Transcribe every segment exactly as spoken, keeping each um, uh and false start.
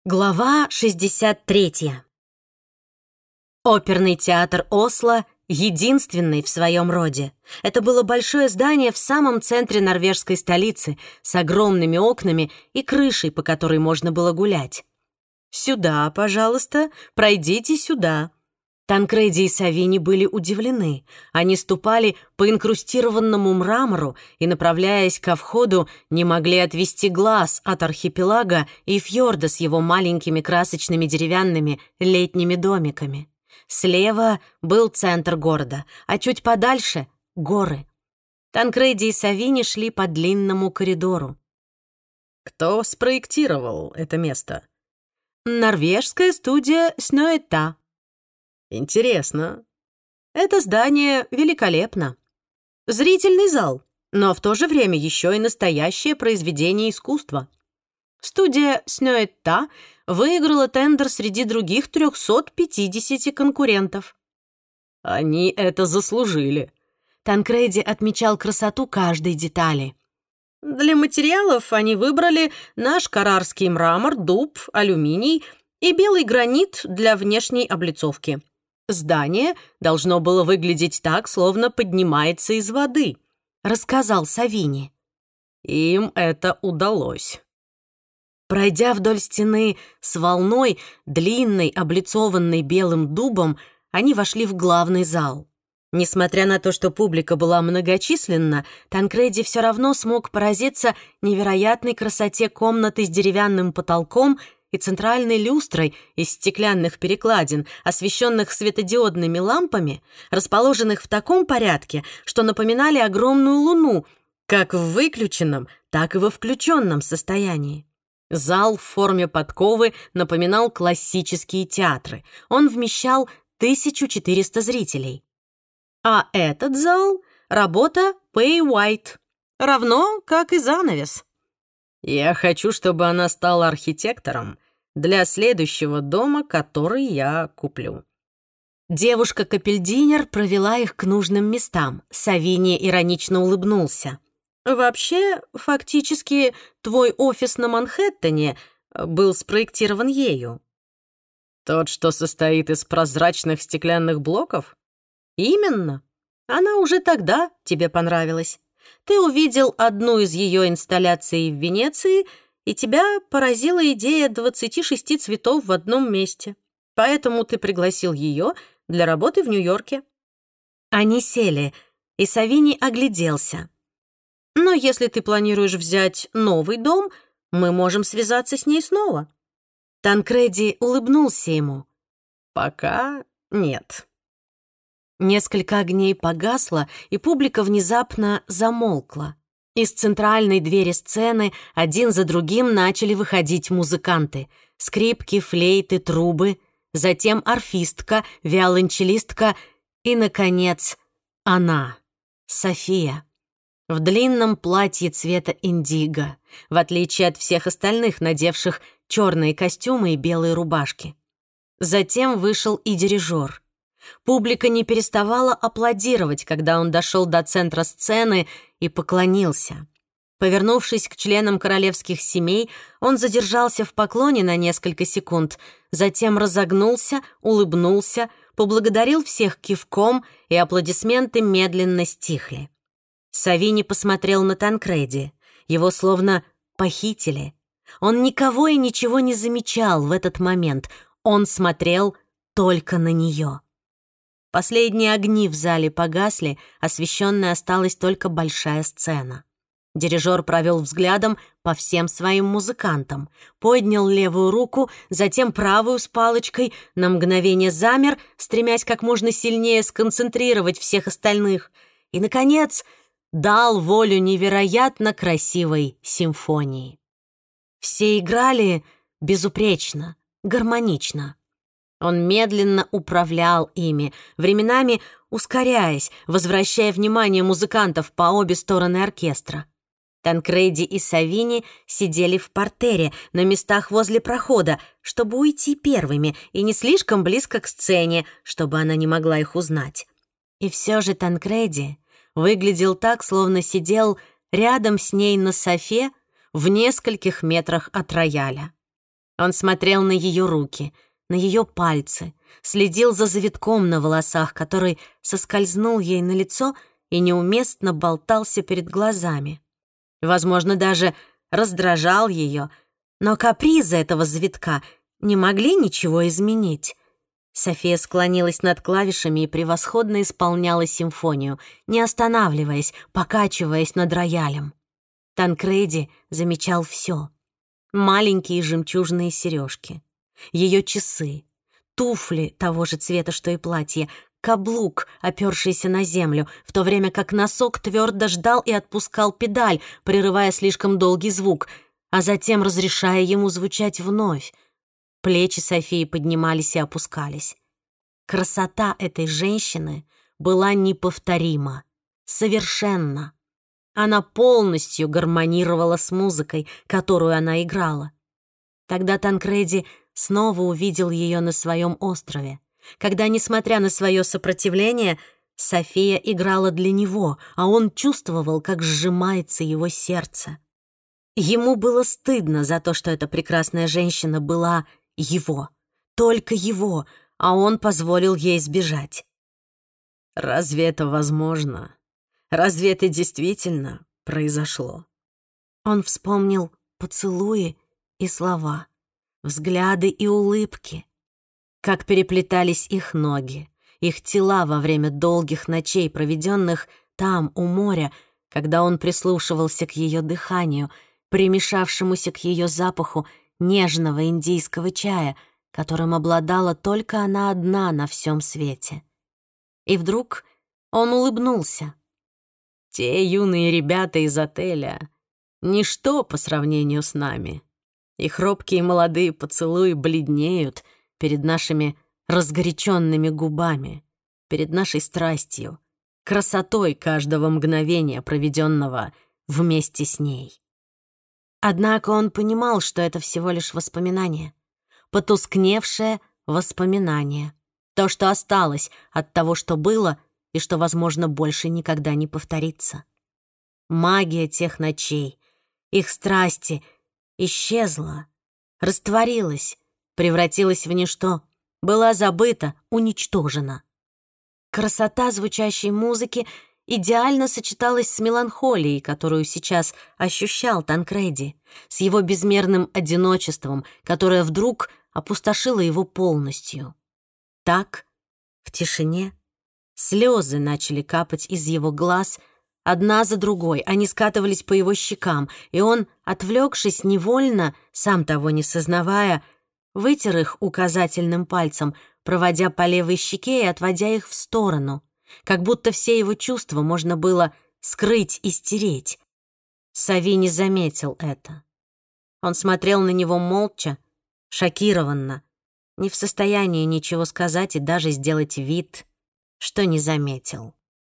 Глава шестьдесят третья. Оперный театр Осло единственный в своем роде. Это было большое здание в самом центре норвежской столицы с огромными окнами и крышей, по которой можно было гулять. «Сюда, пожалуйста, пройдите сюда». Танкреди и Савини были удивлены. Они ступали по инкрустированному мрамору и, направляясь ко входу, не могли отвести глаз от архипелага и фьорда с его маленькими красочными деревянными летними домиками. Слева был центр города, а чуть подальше — горы. Танкреди и Савини шли по длинному коридору. Кто спроектировал это место? Норвежская студия Снøeta. Интересно. Это здание великолепно. Зрительный зал, но в то же время еще и настоящее произведение искусства. Студия Снøeta выиграла тендер среди других трехсот пятидесяти конкурентов. Они это заслужили. Танкреди отмечал красоту каждой детали. Для материалов они выбрали наш каррарский мрамор, дуб, алюминий и белый гранит для внешней облицовки. Здание должно было выглядеть так, словно поднимается из воды, рассказал Савини. Им это удалось. Пройдя вдоль стены с волной, длинной, облицованной белым дубом, они вошли в главный зал. Несмотря на то, что публика была многочисленна, Танкреди все равно смог поразиться невероятной красоте комнаты с деревянным потолком и центральной люстрой из стеклянных перекладин, освещенных светодиодными лампами, расположенных в таком порядке, что напоминали огромную луну, как в выключенном, так и во включенном состоянии. Зал в форме подковы напоминал классические театры. Он вмещал тысячу четыреста зрителей. А этот зал — работа Пэй Уайт, равно как и занавес. Я хочу, чтобы она стала архитектором для следующего дома, который я куплю. Девушка-капельдинер провела их к нужным местам. Савини иронично улыбнулся. «Вообще, фактически, твой офис на Манхэттене был спроектирован ею». Тот, что состоит из прозрачных стеклянных блоков? Именно. Она уже тогда тебе понравилась. Ты увидел одну из ее инсталляций в Венеции, и тебя поразила идея двадцати шести цветов в одном месте. Поэтому ты пригласил ее для работы в Нью-Йорке. Они сели, и Савини огляделся. Но если ты планируешь взять новый дом, мы можем связаться с ней снова. Танкреди улыбнулся ему. Пока нет. Несколько огней погасло, и публика внезапно замолкла. Из центральной двери сцены один за другим начали выходить музыканты. Скрипки, флейты, трубы, затем арфистка, виолончелистка и, наконец, она, София. В длинном платье цвета индиго, в отличие от всех остальных, надевших черные костюмы и белые рубашки. Затем вышел и дирижер. Публика не переставала аплодировать, когда он дошел до центра сцены и поклонился. Повернувшись к членам королевских семей, он задержался в поклоне на несколько секунд, затем разогнулся, улыбнулся, поблагодарил всех кивком, и аплодисменты медленно стихли. Савини посмотрел на Танкреди. Его словно похитили. Он никого и ничего не замечал в этот момент. Он смотрел только на нее. Последние огни в зале погасли, освещенной осталась только большая сцена. Дирижер провел взглядом по всем своим музыкантам, поднял левую руку, затем правую с палочкой, на мгновение замер, стремясь как можно сильнее сконцентрировать всех остальных, и, наконец, дал волю невероятно красивой симфонии. Все играли безупречно, гармонично. Он медленно управлял ими, временами ускоряясь, возвращая внимание музыкантов по обе стороны оркестра. Танкреди и Савини сидели в партере, на местах возле прохода, чтобы уйти первыми и не слишком близко к сцене, чтобы она не могла их узнать. И все же Танкреди выглядел так, словно сидел рядом с ней на софе в нескольких метрах от рояля. Он смотрел на ее руки, на ее пальцы, следил за завитком на волосах, который соскользнул ей на лицо и неуместно болтался перед глазами. Возможно, даже раздражал ее, но капризы этого завитка не могли ничего изменить. София склонилась над клавишами и превосходно исполняла симфонию, не останавливаясь, покачиваясь над роялем. Танкреди замечал все: маленькие жемчужные сережки, ее часы, туфли того же цвета, что и платье, каблук, опёршийся на землю, в то время как носок твердо ждал и отпускал педаль, прерывая слишком долгий звук, а затем разрешая ему звучать вновь. Плечи Софии поднимались и опускались. Красота этой женщины была неповторима, совершенна. Она полностью гармонировала с музыкой, которую она играла. Тогда Танкреди снова увидел ее на своем острове, когда, несмотря на свое сопротивление, София играла для него, а он чувствовал, как сжимается его сердце. Ему было стыдно за то, что эта прекрасная женщина была его, только его, а он позволил ей сбежать. Разве это возможно? Разве это действительно произошло? Он вспомнил поцелуи и слова, взгляды и улыбки, как переплетались их ноги, их тела во время долгих ночей, проведенных там, у моря, когда он прислушивался к ее дыханию, примешавшемуся к ее запаху нежного индийского чая, которым обладала только она одна на всем свете. И вдруг он улыбнулся. Те юные ребята из отеля — ничто по сравнению с нами. Их робкие молодые поцелуи бледнеют перед нашими разгоряченными губами, перед нашей страстью, красотой каждого мгновения, проведенного вместе с ней. Однако он понимал, что это всего лишь воспоминание, потускневшее воспоминание, то, что осталось от того, что было и что, возможно, больше никогда не повторится. Магия тех ночей, их страсти исчезла, растворилась, превратилась в ничто, была забыта, уничтожена. Красота звучащей музыки идеально сочеталась с меланхолией, которую сейчас ощущал Танкреди, с его безмерным одиночеством, которое вдруг опустошило его полностью. Так, в тишине, слезы начали капать из его глаз, одна за другой, они скатывались по его щекам, и он, отвлекшись невольно, сам того не сознавая, вытер их указательным пальцем, проводя по левой щеке и отводя их в сторону, как будто все его чувства можно было скрыть и стереть. Сави не заметил это. Он смотрел на него молча, шокированно, не в состоянии ничего сказать и даже сделать вид, что не заметил.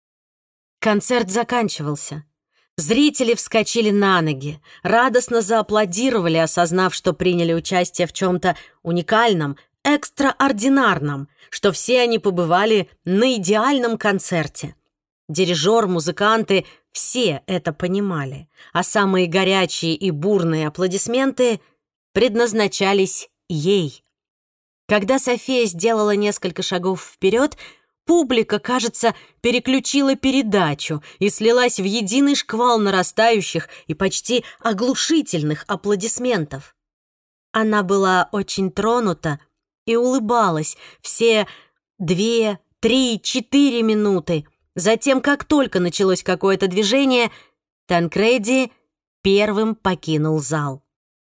Концерт заканчивался. Зрители вскочили на ноги, радостно зааплодировали, осознав, что приняли участие в чем-то уникальном, экстраординарном, что все они побывали на идеальном концерте. Дирижер, музыканты — все это понимали, а самые горячие и бурные аплодисменты предназначались ей. Когда София сделала несколько шагов вперед, публика, кажется, переключила передачу и слилась в единый шквал нарастающих и почти оглушительных аплодисментов. Она была очень тронута и улыбалась все две, три, четыре минуты. Затем, как только началось какое-то движение, Танкреди первым покинул зал.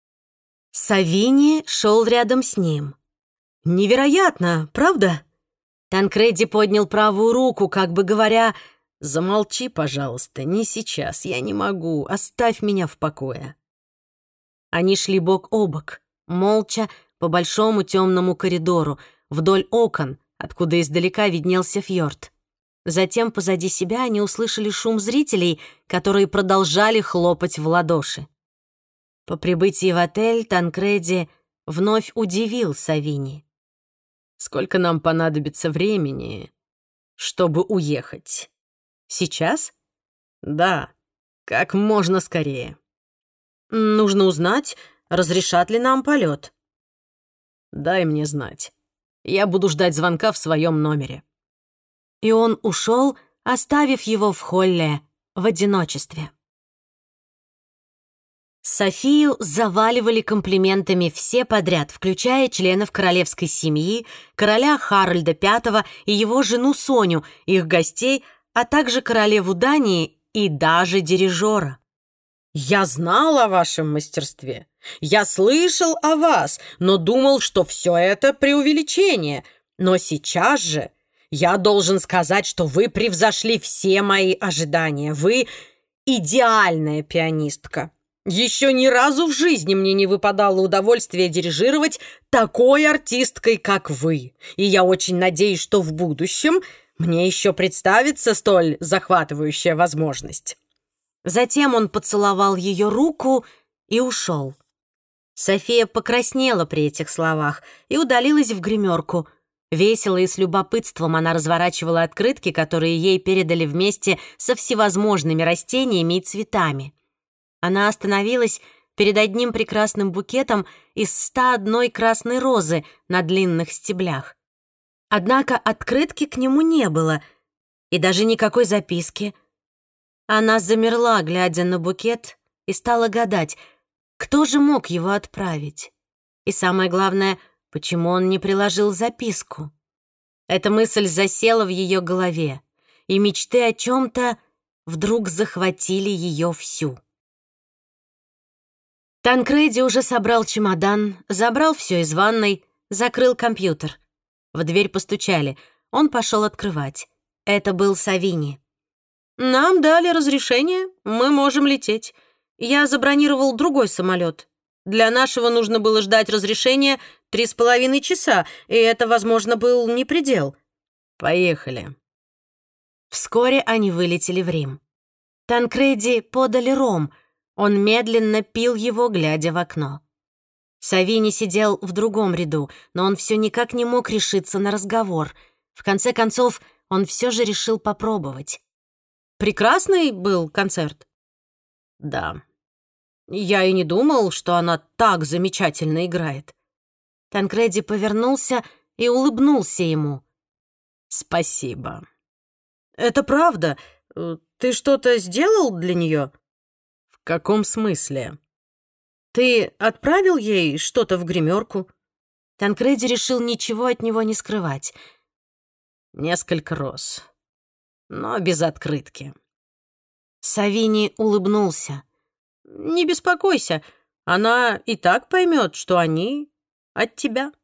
Савини шел рядом с ним. «Невероятно, правда?» Танкреди поднял правую руку, как бы говоря: «Замолчи, пожалуйста, не сейчас, я не могу, оставь меня в покое». Они шли бок о бок, молча, по большому темному коридору, вдоль окон, откуда издалека виднелся фьорд. Затем позади себя они услышали шум зрителей, которые продолжали хлопать в ладоши. По прибытии в отель Танкреди вновь удивил Савини. «Сколько нам понадобится времени, чтобы уехать? Сейчас? Да, как можно скорее». Нужно узнать, разрешат ли нам полет. дай мне знать. Я буду ждать звонка в своем номере». И он ушел, оставив его в холле в одиночестве. Софию заваливали комплиментами все подряд, включая членов королевской семьи, короля Харальда Пятого и его жену Соню, их гостей, а также королеву Дании и даже дирижера. «Я знал о вашем мастерстве. Я слышал о вас, но думал, что все это преувеличение. Но сейчас же я должен сказать, что вы превзошли все мои ожидания. Вы идеальная пианистка. Еще ни разу в жизни мне не выпадало удовольствие дирижировать такой артисткой, как вы. И я очень надеюсь, что в будущем мне еще представится столь захватывающая возможность». Затем он поцеловал ее руку и ушел. София покраснела при этих словах и удалилась в гримерку. Весело и с любопытством она разворачивала открытки, которые ей передали вместе со всевозможными растениями и цветами. Она остановилась перед одним прекрасным букетом из ста одной красной розы на длинных стеблях. Однако открытки к нему не было, и даже никакой записки. Она замерла, глядя на букет, и стала гадать, кто же мог его отправить? И самое главное, почему он не приложил записку? Эта мысль засела в ее голове, и мечты о чем-то вдруг захватили ее всю. Танкреди уже собрал чемодан, забрал все из ванной, закрыл компьютер. В дверь постучали. Он пошел открывать. Это был Савини. «Нам дали разрешение, мы можем лететь. Я забронировал другой самолет. Для нашего нужно было ждать разрешения три с половиной часа, и это, возможно, был не предел. Поехали». Вскоре они вылетели в Рим. Танкреди подали ром. Он медленно пил его, глядя в окно. Савини сидел в другом ряду, но он все никак не мог решиться на разговор. В конце концов, он все же решил попробовать. «Прекрасный был концерт?» «Да. Я и не думал, что она так замечательно играет». Танкреди повернулся и улыбнулся ему. «Спасибо». «Это правда? Ты что-то сделал для нее?» «В каком смысле?» «Ты отправил ей что-то в гримерку?» Танкреди решил ничего от него не скрывать. «Несколько роз, но без открытки». Савини улыбнулся. «Не беспокойся, она и так поймет, что они от тебя».